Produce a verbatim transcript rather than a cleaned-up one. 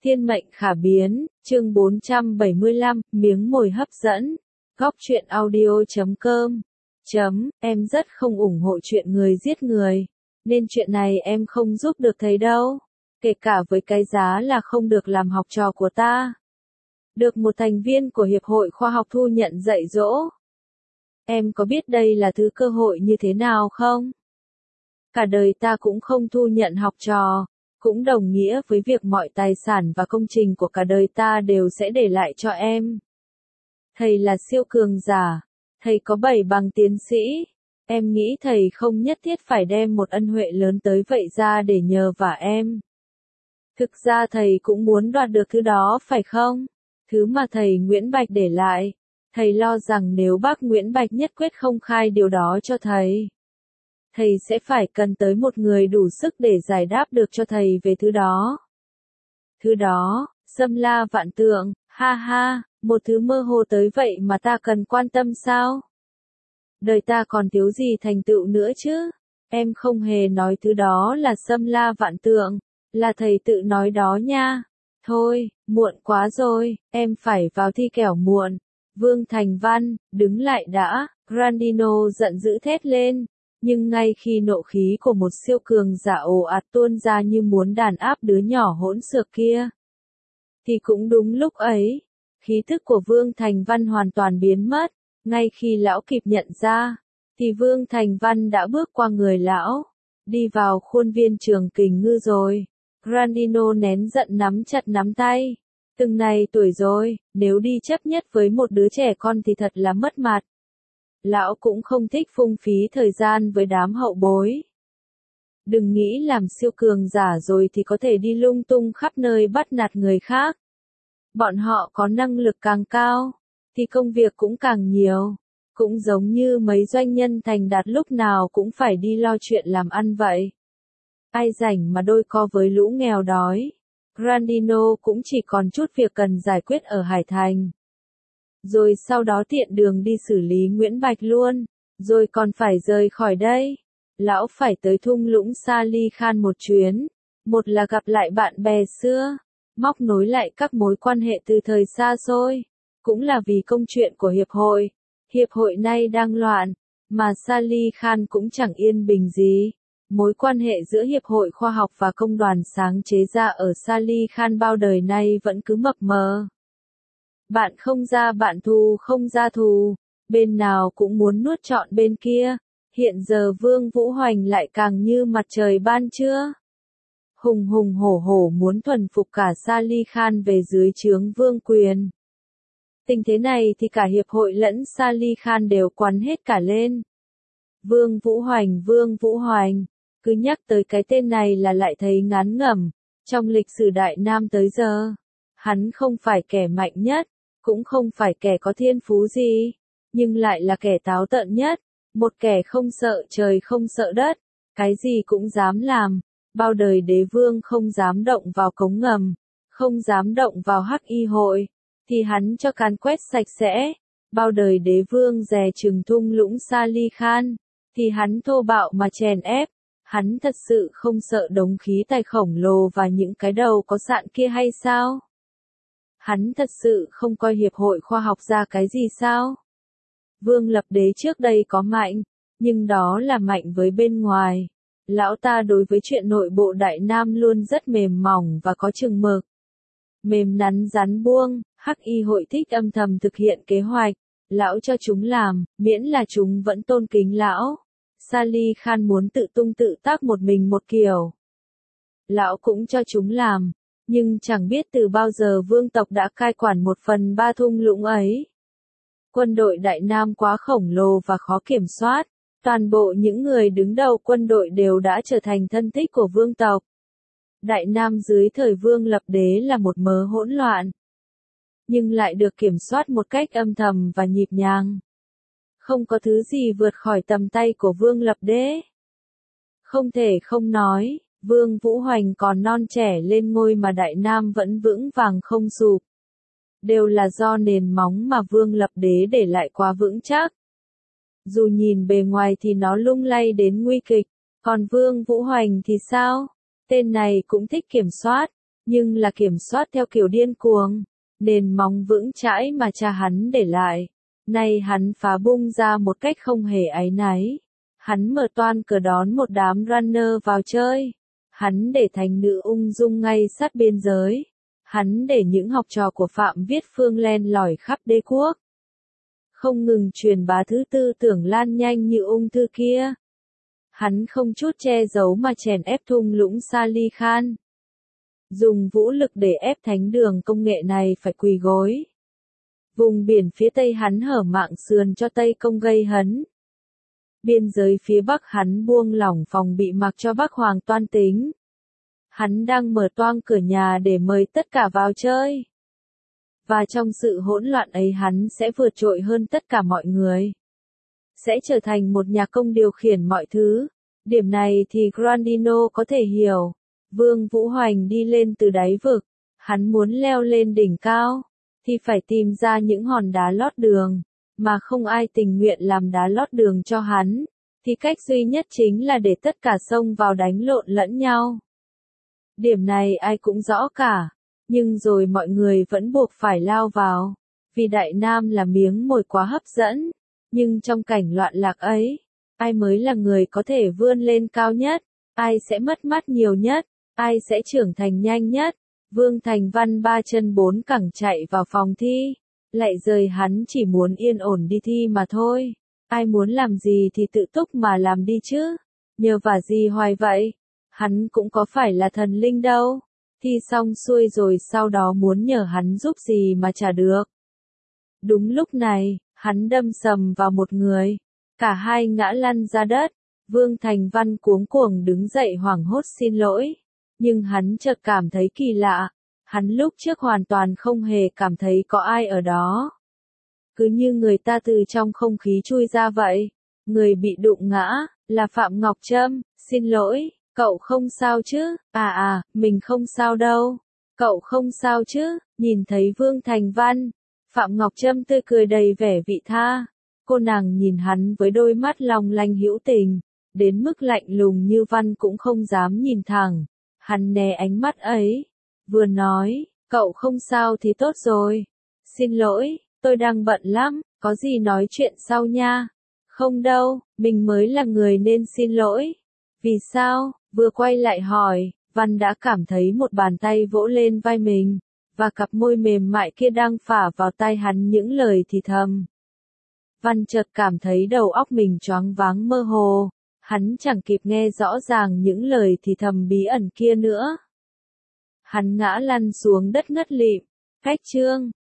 Thiên mệnh khả biến, chương bốn trăm bảy mươi lăm, miếng mồi hấp dẫn. Góc truyện audio chấm com. Chấm, em rất không ủng hộ chuyện người giết người, nên chuyện này em không giúp được thầy đâu. Kể cả với cái giá là không được làm học trò của ta. Được một thành viên của Hiệp hội Khoa học thu nhận dạy dỗ. Em có biết đây là thứ cơ hội như thế nào không? Cả đời ta cũng không thu nhận học trò. Cũng đồng nghĩa với việc mọi tài sản và công trình của cả đời ta đều sẽ để lại cho em. Thầy là siêu cường giả, thầy có bảy bằng tiến sĩ, em nghĩ thầy không nhất thiết phải đem một ân huệ lớn tới vậy ra để nhờ vả em. Thực ra thầy cũng muốn đoạt được thứ đó phải không? Thứ mà thầy Nguyễn Bạch để lại, thầy lo rằng nếu bác Nguyễn Bạch nhất quyết không khai điều đó cho thầy, thầy sẽ phải cần tới một người đủ sức để giải đáp được cho thầy về thứ đó. Thứ đó, Xâm La Vạn Tượng, ha ha, một thứ mơ hồ tới vậy mà ta cần quan tâm sao? Đời ta còn thiếu gì thành tựu nữa chứ? Em không hề nói thứ đó là Xâm La Vạn Tượng, là thầy tự nói đó nha. Thôi, muộn quá rồi, em phải vào thi kẻo muộn. Vương Thành Văn, đứng lại đã, Grandino giận dữ thét lên. Nhưng ngay khi nộ khí của một siêu cường giả ồ ạt tuôn ra như muốn đàn áp đứa nhỏ hỗn xược kia, thì cũng đúng lúc ấy, khí thức của Vương Thành Văn hoàn toàn biến mất. Ngay khi lão kịp nhận ra, thì Vương Thành Văn đã bước qua người lão, đi vào khuôn viên trường kình ngư rồi. Grandino nén giận nắm chặt nắm tay. Từng này tuổi rồi, nếu đi chấp nhất với một đứa trẻ con thì thật là mất mặt. Lão cũng không thích phung phí thời gian với đám hậu bối. Đừng nghĩ làm siêu cường giả rồi thì có thể đi lung tung khắp nơi bắt nạt người khác. Bọn họ có năng lực càng cao, thì công việc cũng càng nhiều. Cũng giống như mấy doanh nhân thành đạt lúc nào cũng phải đi lo chuyện làm ăn vậy. Ai rảnh mà đôi co với lũ nghèo đói. Grandino cũng chỉ còn chút việc cần giải quyết ở Hải Thành. Rồi sau đó tiện đường đi xử lý Nguyễn Bạch luôn, rồi còn phải rời khỏi đây. Lão phải tới thung lũng Sali Khan một chuyến, một là gặp lại bạn bè xưa, móc nối lại các mối quan hệ từ thời xa xôi, cũng là vì công chuyện của hiệp hội. Hiệp hội nay đang loạn, mà Sali Khan cũng chẳng yên bình gì. Mối quan hệ giữa Hiệp hội Khoa học và Công đoàn sáng chế ra ở Sali Khan bao đời nay vẫn cứ mập mờ. Bạn không ra bạn thù không ra thù, bên nào cũng muốn nuốt trọn bên kia. Hiện giờ Vương Vũ Hoành lại càng như mặt trời ban trưa. Hùng hùng hổ hổ muốn thuần phục cả Sali Khan về dưới trướng vương quyền. Tình thế này thì cả hiệp hội lẫn Sali Khan đều quắn hết cả lên. Vương Vũ Hoành Vương Vũ Hoành, cứ nhắc tới cái tên này là lại thấy ngán ngẩm. Trong lịch sử Đại Nam tới giờ, hắn không phải kẻ mạnh nhất, cũng không phải kẻ có thiên phú gì, nhưng lại là kẻ táo tợn nhất, một kẻ không sợ trời không sợ đất, cái gì cũng dám làm. Bao đời đế vương không dám động vào cống ngầm, không dám động vào hắc y hội, thì hắn cho càn quét sạch sẽ. Bao đời đế vương dè chừng thung lũng Sali Khan, thì hắn thô bạo mà chèn ép. Hắn thật sự không sợ đống khí tài khổng lồ và những cái đầu có sạn kia hay sao? Hắn thật sự không coi hiệp hội khoa học ra cái gì sao? Vương Lập Đế trước đây có mạnh, nhưng đó là mạnh với bên ngoài. Lão ta đối với chuyện nội bộ Đại Nam luôn rất mềm mỏng và có chừng mực. Mềm nắn rắn buông, hắc y hội thích âm thầm thực hiện kế hoạch. Lão cho chúng làm, miễn là chúng vẫn tôn kính lão. Sali Khan muốn tự tung tự tác một mình một kiểu. Lão cũng cho chúng làm, nhưng chẳng biết từ bao giờ vương tộc đã cai quản một phần ba thung lũng ấy. Quân đội Đại Nam quá khổng lồ và khó kiểm soát. Toàn bộ những người đứng đầu quân đội đều đã trở thành thân thích của vương tộc. Đại Nam dưới thời Vương Lập Đế là một mớ hỗn loạn, nhưng lại được kiểm soát một cách âm thầm và nhịp nhàng. Không có thứ gì vượt khỏi tầm tay của Vương Lập Đế. Không thể không nói, Vương Vũ Hoành còn non trẻ lên ngôi mà Đại Nam vẫn vững vàng không sụp. Đều là do nền móng mà Vương Lập Đế để lại quá vững chắc. Dù nhìn bề ngoài thì nó lung lay đến nguy kịch, còn Vương Vũ Hoành thì sao? Tên này cũng thích kiểm soát, nhưng là kiểm soát theo kiểu điên cuồng. Nền móng vững chãi mà cha hắn để lại, nay hắn phá bung ra một cách không hề áy náy. Hắn mở toan cờ đón một đám runner vào chơi. Hắn để thành nữ ung dung ngay sát biên giới. Hắn để những học trò của Phạm Viết Phương len lỏi khắp đế quốc. Không ngừng truyền bá thứ tư tưởng lan nhanh như ung thư kia. Hắn không chút che giấu mà chèn ép thung lũng Sali Khan. Dùng vũ lực để ép thánh đường công nghệ này phải quỳ gối. Vùng biển phía tây hắn hở mạng sườn cho Tây Công gây hấn. Biên giới phía bắc hắn buông lỏng phòng bị mặc cho Bắc Hoàng toan tính. Hắn đang mở toang cửa nhà để mời tất cả vào chơi. Và trong sự hỗn loạn ấy hắn sẽ vượt trội hơn tất cả mọi người. Sẽ trở thành một nhà công điều khiển mọi thứ. Điểm này thì Grandino có thể hiểu. Vương Vũ Hoành đi lên từ đáy vực. Hắn muốn leo lên đỉnh cao. Thì phải tìm ra những hòn đá lót đường. Mà không ai tình nguyện làm đá lót đường cho hắn. Thì cách duy nhất chính là để tất cả xông vào đánh lộn lẫn nhau. Điểm này ai cũng rõ cả. Nhưng rồi mọi người vẫn buộc phải lao vào. Vì Đại Nam là miếng mồi quá hấp dẫn. Nhưng trong cảnh loạn lạc ấy, ai mới là người có thể vươn lên cao nhất? Ai sẽ mất mát nhiều nhất? Ai sẽ trưởng thành nhanh nhất? Vương Thành Văn ba chân bốn cẳng chạy vào phòng thi. Lại rời hắn chỉ muốn yên ổn đi thi mà thôi. Ai muốn làm gì thì tự túc mà làm đi chứ. Nhờ vả gì hoài vậy? Hắn cũng có phải là thần linh đâu. Thi xong xuôi rồi sau đó muốn nhờ hắn giúp gì mà chả được. Đúng lúc này, hắn đâm sầm vào một người. Cả hai ngã lăn ra đất. Vương Thành Văn cuống cuồng đứng dậy hoảng hốt xin lỗi. Nhưng hắn chợt cảm thấy kỳ lạ. Hắn lúc trước hoàn toàn không hề cảm thấy có ai ở đó. Cứ như người ta từ trong không khí chui ra vậy. Người bị đụng ngã, là Phạm Ngọc Trâm. Xin lỗi, cậu không sao chứ? À à, mình không sao đâu. Cậu không sao chứ? Nhìn thấy Vương Thành Văn, Phạm Ngọc Trâm tươi cười đầy vẻ vị tha. Cô nàng nhìn hắn với đôi mắt long lanh hữu tình. Đến mức lạnh lùng như Văn cũng không dám nhìn thẳng. Hắn né ánh mắt ấy. Vừa nói, cậu không sao thì tốt rồi. Xin lỗi, tôi đang bận lắm, có gì nói chuyện sau nha. Không đâu, mình mới là người nên xin lỗi. Vì sao? Vừa quay lại hỏi, Văn đã cảm thấy một bàn tay vỗ lên vai mình, và cặp môi mềm mại kia đang phả vào tai hắn những lời thì thầm. Văn chợt cảm thấy đầu óc mình choáng váng mơ hồ, hắn chẳng kịp nghe rõ ràng những lời thì thầm bí ẩn kia nữa. Hắn ngã lăn xuống đất ngất lịm. Cách chương